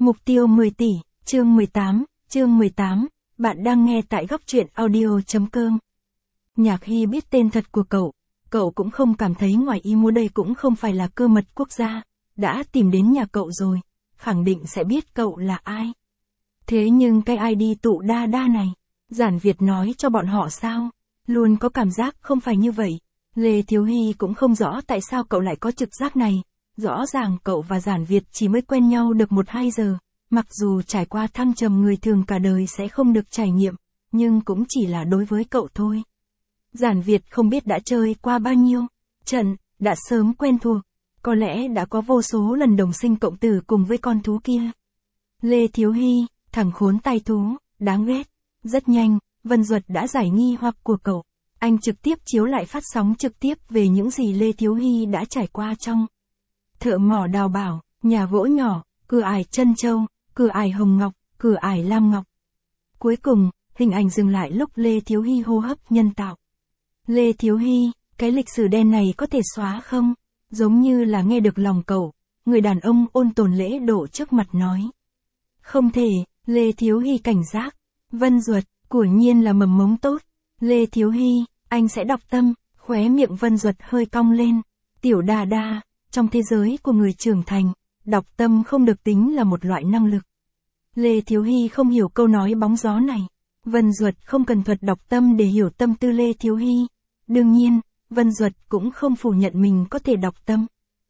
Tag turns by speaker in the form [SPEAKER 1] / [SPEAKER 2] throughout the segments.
[SPEAKER 1] Mục tiêu 10 tỷ, chương 18, bạn đang nghe tại góc truyện audio.com. Nhạc Hy biết tên thật của cậu cũng không cảm thấy ngoài ý muốn, đây cũng không phải là cơ mật quốc gia, đã tìm đến nhà cậu rồi, khẳng định sẽ biết cậu là ai. Thế nhưng cái ID tụ đa đa này, Giản Việt nói cho bọn họ sao? Luôn có cảm giác không phải như vậy. Lê Thiếu Hy cũng không rõ tại sao cậu lại có trực giác này. Rõ ràng cậu và Giản Việt chỉ mới quen nhau được 1-2 giờ, mặc dù trải qua thăng trầm người thường cả đời sẽ không được trải nghiệm, nhưng cũng chỉ là đối với cậu thôi. Giản Việt không biết đã chơi qua bao nhiêu trận, đã sớm quen thuộc, có lẽ đã có vô số lần đồng sinh cộng tử cùng với con thú kia. Lê Thiếu Hy, thằng khốn tai thú, đáng ghét. Rất nhanh, Vân Duật đã giải nghi hoặc của cậu. Anh trực tiếp chiếu lại phát sóng trực tiếp về những gì Lê Thiếu Hy đã trải qua trong thợ mỏ đào bảo, nhà gỗ nhỏ, cửa ải Trân Châu, cửa ải Hồng Ngọc, cửa ải Lam Ngọc. Cuối cùng, hình ảnh dừng lại lúc Lê Thiếu Hy hô hấp nhân tạo. Lê Thiếu Hy, cái lịch sử đen này có thể xóa không? Giống như là nghe được lòng cậu, người đàn ông ôn tồn lễ độ trước mặt nói. Không thể, Lê Thiếu Hy cảnh giác. Vân Duật, quả nhiên là mầm mống tốt. Lê Thiếu Hy, anh sẽ đọc tâm, khóe miệng Vân Duật hơi cong lên. Tiểu đa đa, trong thế giới của người trưởng thành, đọc tâm không được tính là một loại năng lực. Lê Thiếu Hy không hiểu câu nói bóng gió này. Vân Duật không cần thuật đọc tâm để hiểu tâm tư Lê Thiếu Hy. Đương nhiên, Vân Duật cũng không phủ nhận mình có thể đọc tâm.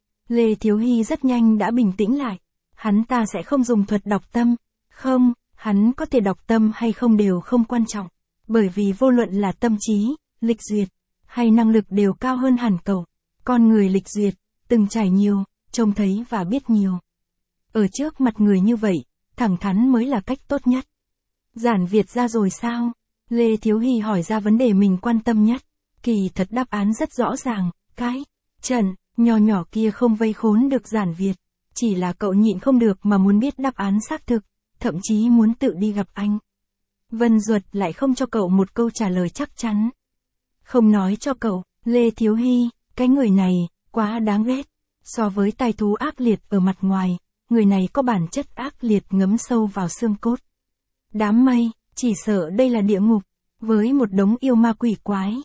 [SPEAKER 1] Lê Thiếu Hy rất nhanh đã bình tĩnh lại. Hắn ta sẽ không dùng thuật đọc tâm. Không, hắn có thể đọc tâm hay không đều không quan trọng. Bởi vì vô luận là tâm trí, lịch duyệt, hay năng lực đều cao hơn hẳn cậu. Con người lịch duyệt, từng trải nhiều, trông thấy và biết nhiều. Ở trước mặt người như vậy, thẳng thắn mới là cách tốt nhất. Giản Việt ra rồi sao? Lê Thiếu Hy hỏi ra vấn đề mình quan tâm nhất. Kỳ thật đáp án rất rõ ràng, cái trận nhỏ nhỏ kia không vây khốn được Giản Việt. Chỉ là cậu nhịn không được mà muốn biết đáp án xác thực, thậm chí muốn tự đi gặp anh. Vân Duật lại không cho cậu một câu trả lời chắc chắn. Không nói cho cậu, Lê Thiếu Hy, cái người này, quá đáng ghét. So với tai thú ác liệt ở mặt ngoài, người này có bản chất ác liệt ngấm sâu vào xương cốt. Đám mây, chỉ sợ đây là địa ngục, với một đống yêu ma quỷ quái.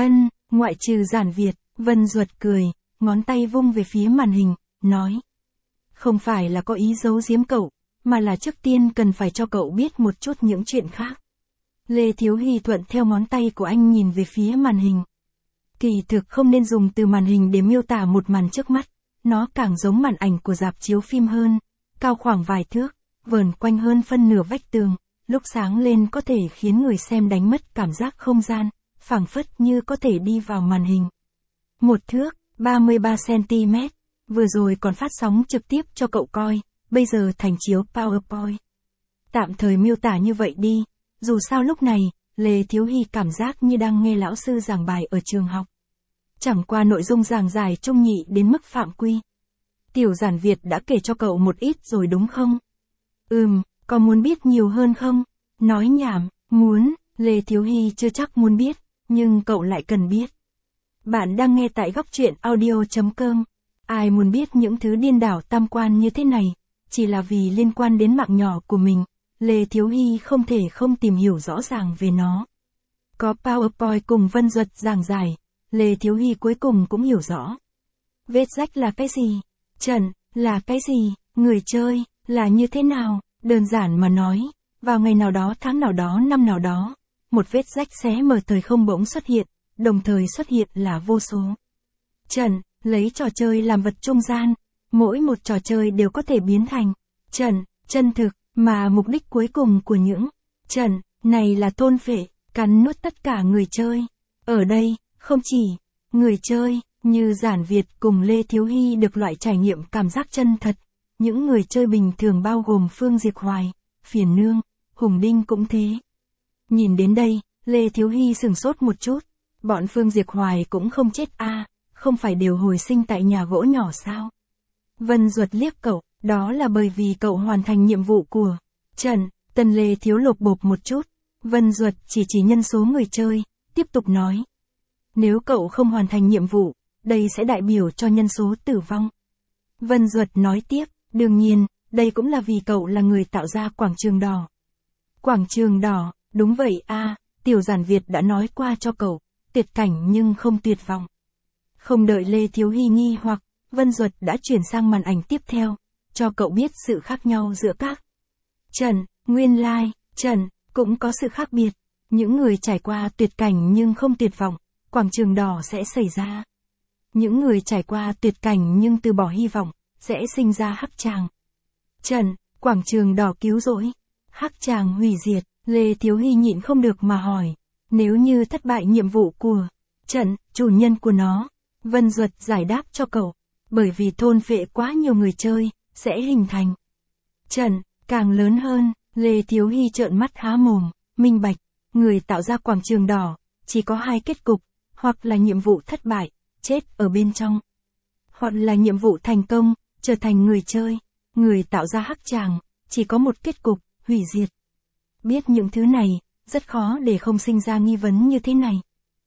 [SPEAKER 1] Ngoại trừ Giản Việt, Vân Duật cười, ngón tay vung về phía màn hình, nói. Không phải là có ý giấu giếm cậu, mà là trước tiên cần phải cho cậu biết một chút những chuyện khác. Lê Thiếu Hy thuận theo ngón tay của anh nhìn về phía màn hình. Kỳ thực không nên dùng từ màn hình để miêu tả một màn trước mắt, nó càng giống màn ảnh của rạp chiếu phim hơn, cao khoảng vài thước, vờn quanh hơn phân nửa vách tường, lúc sáng lên có thể khiến người xem đánh mất cảm giác không gian, phảng phất như có thể đi vào màn hình. 1 thước, 33 cm, vừa rồi còn phát sóng trực tiếp cho cậu coi, bây giờ thành chiếu PowerPoint. Tạm thời miêu tả như vậy đi, dù sao lúc này, Lê Thiếu Hy cảm giác như đang nghe lão sư giảng bài ở trường học. Chẳng qua nội dung giảng giải trung nhị đến mức phạm quy. Tiểu Giản Việt đã kể cho cậu một ít rồi đúng không? Có muốn biết nhiều hơn không? Nói nhảm, muốn, Lê Thiếu Hy chưa chắc muốn biết, nhưng cậu lại cần biết. Bạn đang nghe tại góc truyện audio.com. Ai muốn biết những thứ điên đảo tam quan như thế này, chỉ là vì liên quan đến mạng nhỏ của mình, Lê Thiếu Hy không thể không tìm hiểu rõ ràng về nó. Có PowerPoint cùng Vân Duật giảng giải, Lê Thiếu Hy cuối cùng cũng hiểu rõ. Vết rách là cái gì? Trận là cái gì? Người chơi là như thế nào? Đơn giản mà nói, vào ngày nào đó, tháng nào đó, năm nào đó, một vết rách xé mở thời không bỗng xuất hiện, đồng thời xuất hiện là vô số trận, lấy trò chơi làm vật trung gian, mỗi một trò chơi đều có thể biến thành trận chân thực, mà mục đích cuối cùng của những trận này là thôn phệ, cắn nuốt tất cả người chơi. Ở đây, không chỉ người chơi như Giản Việt cùng Lê Thiếu Hy được loại trải nghiệm cảm giác chân thật, những người chơi bình thường bao gồm Phương Diệp Hoài, Phiền Nương, Hùng Đinh cũng thế. Nhìn đến đây, Lê Thiếu Hy sửng sốt một chút, bọn Phương Diệp Hoài cũng không chết không phải đều hồi sinh tại nhà gỗ nhỏ sao? Vân Duật liếc cậu, đó là bởi vì cậu hoàn thành nhiệm vụ của trận. Tần Lê Thiếu lột bột một chút, Vân Duật chỉ nhân số người chơi, tiếp tục nói. Nếu cậu không hoàn thành nhiệm vụ, đây sẽ đại biểu cho nhân số tử vong. Vân Duật nói tiếp, đương nhiên, đây cũng là vì cậu là người tạo ra quảng trường đỏ. Quảng trường đỏ, đúng vậy a, Tiểu Giản Việt đã nói qua cho cậu, tuyệt cảnh nhưng không tuyệt vọng. Không đợi Lê Thiếu Hy nghi hoặc, Vân Duật đã chuyển sang màn ảnh tiếp theo, cho cậu biết sự khác nhau giữa các trận, nguyên lai, trận, cũng có sự khác biệt. Những người trải qua tuyệt cảnh nhưng không tuyệt vọng, quảng trường đỏ sẽ xảy ra. Những người trải qua tuyệt cảnh nhưng từ bỏ hy vọng, sẽ sinh ra hắc tràng. Trận, quảng trường đỏ cứu rỗi, hắc tràng hủy diệt, Lê Thiếu Hy nhịn không được mà hỏi. Nếu như thất bại nhiệm vụ của trận, chủ nhân của nó, Vân Duật giải đáp cho cậu. Bởi vì thôn phệ quá nhiều người chơi, sẽ hình thành trận, càng lớn hơn, Lê Thiếu Hy trợn mắt há mồm, minh bạch, người tạo ra quảng trường đỏ, chỉ có hai kết cục, hoặc là nhiệm vụ thất bại, chết ở bên trong. Hoặc là nhiệm vụ thành công, trở thành người chơi, người tạo ra hắc tràng, chỉ có một kết cục, hủy diệt. Biết những thứ này, rất khó để không sinh ra nghi vấn như thế này.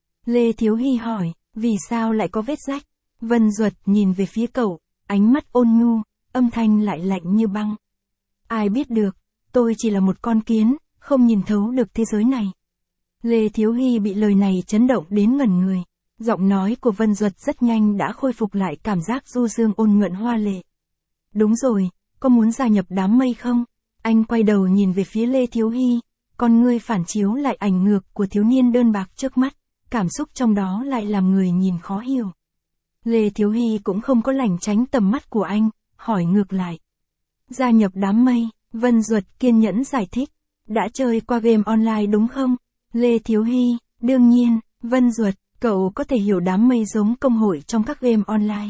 [SPEAKER 1] Lê Thiếu Hy hỏi, vì sao lại có vết rách? Vân Duật nhìn về phía cậu, ánh mắt ôn nhu, âm thanh lại lạnh như băng. Ai biết được, tôi chỉ là một con kiến, không nhìn thấu được thế giới này. Lê Thiếu Hy bị lời này chấn động đến ngẩn người. Giọng nói của Vân Duật rất nhanh đã khôi phục lại cảm giác du dương ôn nhuận hoa lệ. Đúng rồi, có muốn gia nhập đám mây không? Anh quay đầu nhìn về phía Lê Thiếu Hy, con ngươi phản chiếu lại ảnh ngược của thiếu niên đơn bạc trước mắt, cảm xúc trong đó lại làm người nhìn khó hiểu. Lê Thiếu Hy cũng không có lảng tránh tầm mắt của anh, hỏi ngược lại. Gia nhập đám mây, Vân Duật kiên nhẫn giải thích. Đã chơi qua game online đúng không? Lê Thiếu Hy, đương nhiên, Vân Duật, cậu có thể hiểu đám mây giống công hội trong các game online.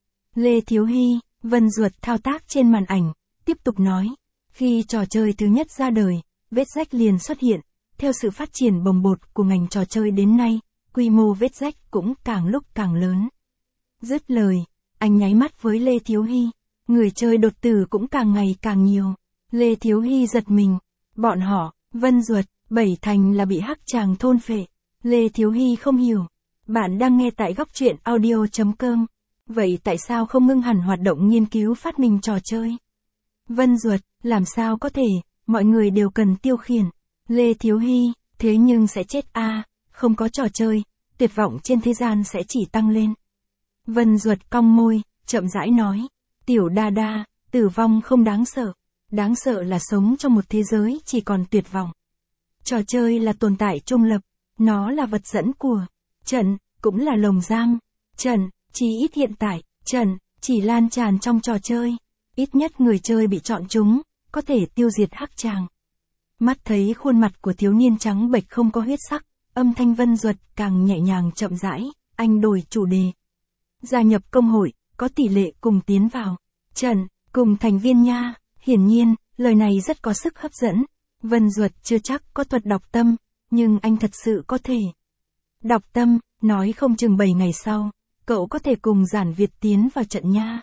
[SPEAKER 1] Lê Thiếu Hy, Vân Duật thao tác trên màn ảnh, tiếp tục nói. Khi trò chơi thứ nhất ra đời, vết rách liền xuất hiện. Theo sự phát triển bồng bột của ngành trò chơi đến nay, quy mô vết rách cũng càng lúc càng lớn. Dứt lời, anh nháy mắt với Lê Thiếu Hy. Người chơi đột tử cũng càng ngày càng nhiều. Lê Thiếu Hy giật mình. Bọn họ, Vân Duật, 7 thành là bị hắc tràng thôn phệ. Lê Thiếu Hy không hiểu. Bạn đang nghe tại góc truyện audio.com. Vậy tại sao không ngưng hẳn hoạt động nghiên cứu phát minh trò chơi? Vân Duật, làm sao có thể, mọi người đều cần tiêu khiển. Lê Thiếu Hy, thế nhưng sẽ chết không có trò chơi, tuyệt vọng trên thế gian sẽ chỉ tăng lên. Vân Duật cong môi, chậm rãi nói. Tiểu đa đa, tử vong không đáng sợ. Đáng sợ là sống trong một thế giới chỉ còn tuyệt vọng. Trò chơi là tồn tại trung lập. Nó là vật dẫn của trận, cũng là lồng giam. Trận, chỉ ít hiện tại, trận, chỉ lan tràn trong trò chơi. Ít nhất người chơi bị chọn chúng, có thể tiêu diệt hắc tràng. Mắt thấy khuôn mặt của thiếu niên trắng bệch không có huyết sắc, âm thanh Vân Duật càng nhẹ nhàng chậm rãi, anh đổi chủ đề. Gia nhập công hội, có tỷ lệ cùng tiến vào trận, cùng thành viên nha. Hiển nhiên, lời này rất có sức hấp dẫn. Vân Duật chưa chắc có thuật đọc tâm, nhưng anh thật sự có thể. Đọc tâm, nói không chừng 7 ngày sau, cậu có thể cùng Giản Việt tiến vào trận nha.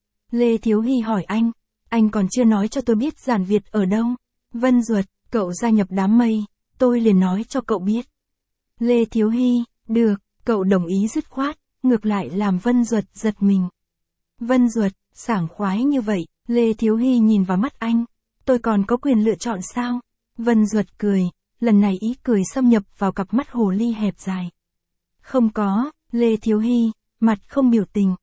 [SPEAKER 1] Lê Thiếu Hy hỏi anh còn chưa nói cho tôi biết Giản Việt ở đâu. Vân Duật, cậu gia nhập đám mây, tôi liền nói cho cậu biết. Lê Thiếu Hy, được, cậu đồng ý dứt khoát, ngược lại làm Vân Duật giật mình. Vân Duật, sảng khoái như vậy, Lê Thiếu Hy nhìn vào mắt anh. Tôi còn có quyền lựa chọn sao? Vân Duật cười, lần này ý cười xâm nhập vào cặp mắt hồ ly hẹp dài. Không có, Lê Thiếu Hy, mặt không biểu tình.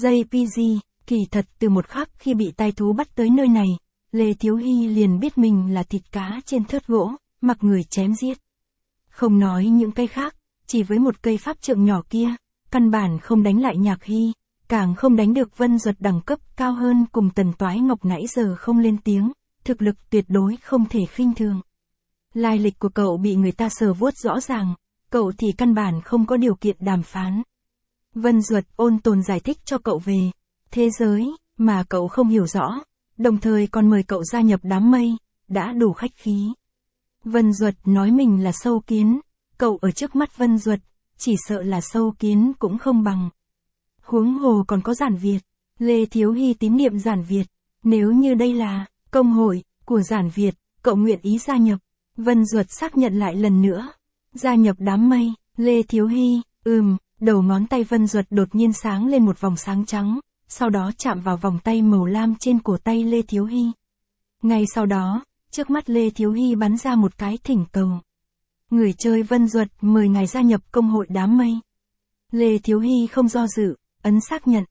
[SPEAKER 1] JPG, kỳ thật từ một khắc khi bị tai thú bắt tới nơi này, Lê Thiếu Hy liền biết mình là thịt cá trên thớt gỗ, mặc người chém giết. Không nói những cây khác, chỉ với một cây pháp trượng nhỏ kia, căn bản không đánh lại Nhạc Hy, càng không đánh được Vân Duật đẳng cấp cao hơn cùng Tần Toái Ngọc nãy giờ không lên tiếng, thực lực tuyệt đối không thể khinh thường. Lai lịch của cậu bị người ta sờ vuốt rõ ràng, cậu thì căn bản không có điều kiện đàm phán. Vân Duật ôn tồn giải thích cho cậu về thế giới mà cậu không hiểu rõ, đồng thời còn mời cậu gia nhập đám mây, đã đủ khách khí. Vân Duật nói mình là sâu kiến, cậu ở trước mắt Vân Duật, chỉ sợ là sâu kiến cũng không bằng. Huống hồ còn có Giản Việt, Lê Thiếu Hy tín niệm Giản Việt, nếu như đây là công hội của Giản Việt, cậu nguyện ý gia nhập. Vân Duật xác nhận lại lần nữa, gia nhập đám mây. Lê Thiếu Hy, đầu ngón tay Vân Duật đột nhiên sáng lên một vòng sáng trắng, sau đó chạm vào vòng tay màu lam trên cổ tay Lê Thiếu Hy, Ngay sau đó, trước mắt Lê Thiếu Hy bắn ra một cái thỉnh cầu. Người chơi Vân Duật mời ngài gia nhập công hội đám mây. Lê Thiếu Hy không do dự, ấn xác nhận.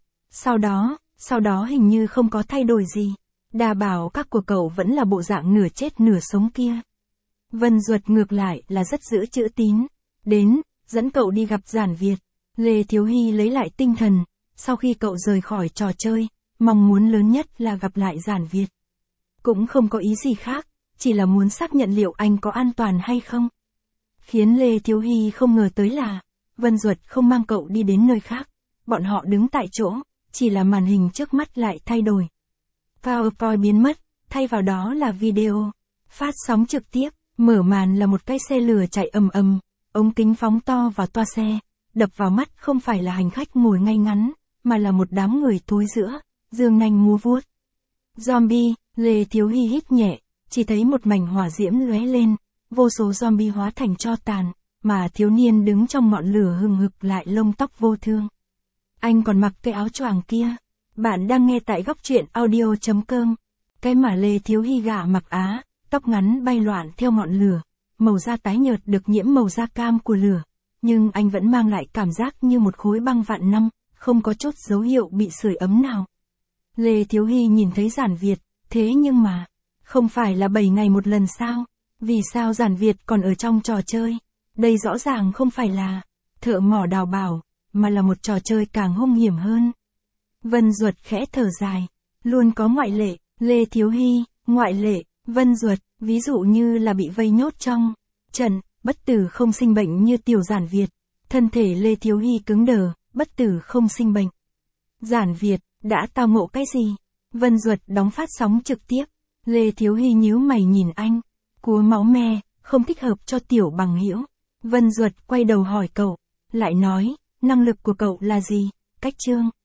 [SPEAKER 1] Sau đó hình như không có thay đổi gì. Đa bảo các của cậu vẫn là bộ dạng nửa chết nửa sống kia. Vân Duật ngược lại là rất giữ chữ tín. Đến, dẫn cậu đi gặp Giản Việt. Lê Thiếu Hy lấy lại tinh thần. Sau khi cậu rời khỏi trò chơi, mong muốn lớn nhất là gặp lại Giản Việt. Cũng không có ý gì khác, chỉ là muốn xác nhận liệu anh có an toàn hay không. Khiến Lê Thiếu Hy không ngờ tới là, Vân Duật không mang cậu đi đến nơi khác. Bọn họ đứng tại chỗ, chỉ là màn hình trước mắt lại thay đổi. PowerPoint biến mất, thay vào đó là video. Phát sóng trực tiếp, mở màn là một cái xe lửa chạy ầm ầm, ống kính phóng to vào toa xe. Đập vào mắt không phải là hành khách ngồi ngay ngắn, mà là một đám người thối rữa, dương nanh múa vuốt. Zombie, Lê Thiếu Hy hít nhẹ, chỉ thấy một mảnh hỏa diễm lóe lên, vô số zombie hóa thành tro tàn, mà thiếu niên đứng trong ngọn lửa hừng hực lại lông tóc vô thương. Anh còn mặc cái áo choàng kia. Bạn đang nghe tại góc truyện audio.com. Cái mà Lê Thiếu Hy gả mặc á, tóc ngắn bay loạn theo ngọn lửa, màu da tái nhợt được nhiễm màu da cam của lửa, nhưng anh vẫn mang lại cảm giác như một khối băng vạn năm, không có chút dấu hiệu bị sưởi ấm nào. Lê Thiếu Hy nhìn thấy Giản Việt, thế nhưng mà, không phải là 7 ngày một lần sao? Vì sao Giản Việt còn ở trong trò chơi? Đây rõ ràng không phải là thợ mỏ đào bảo, mà là một trò chơi càng hung hiểm hơn. Vân Duật khẽ thở dài, luôn có ngoại lệ, Lê Thiếu Hy, ngoại lệ, Vân Duật, ví dụ như là bị vây nhốt trong trận, bất tử không sinh bệnh như tiểu Giản Việt. Thân thể Lê Thiếu Hy cứng đờ, bất tử không sinh bệnh. Giản Việt, đã tao ngộ cái gì? Vân Duật đóng phát sóng trực tiếp. Lê Thiếu Hy nhíu mày nhìn anh. Cúa máu me, không thích hợp cho tiểu bằng hữu. Vân Duật quay đầu hỏi cậu. Lại nói, năng lực của cậu là gì? Cách chương.